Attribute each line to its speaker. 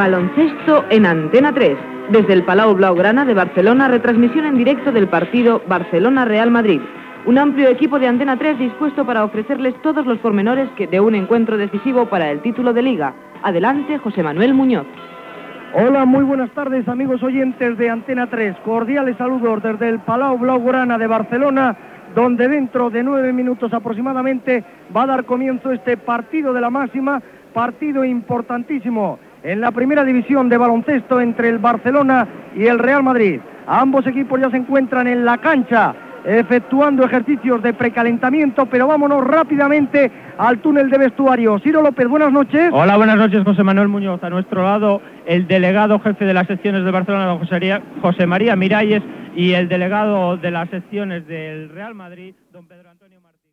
Speaker 1: Baloncesto en Antena 3. Desde el Palau Blaugrana de Barcelona, retransmisión en directo del partido Barcelona-Real Madrid. Un amplio equipo de Antena 3 dispuesto para ofrecerles todos los pormenores de un encuentro decisivo para el título de Liga. Adelante, José Manuel Muñoz.
Speaker 2: Hola, muy buenas tardes, amigos oyentes de Antena 3. Cordiales saludos desde el Palau Blaugrana de Barcelona, donde dentro de 9 minutos aproximadamente va a dar comienzo este partido de la máxima, partido importantísimo en la primera división de baloncesto entre el Barcelona y el Real Madrid. Ambos equipos ya se encuentran en la cancha efectuando ejercicios de precalentamiento, pero vámonos rápidamente al túnel de vestuario. Ciro López, buenas noches.
Speaker 3: Hola, buenas noches, José Manuel Muñoz. A nuestro lado, el delegado jefe de las secciones de Barcelona, don José María Miralles, y el delegado de las secciones del Real Madrid, don Pedro Antonio Martín.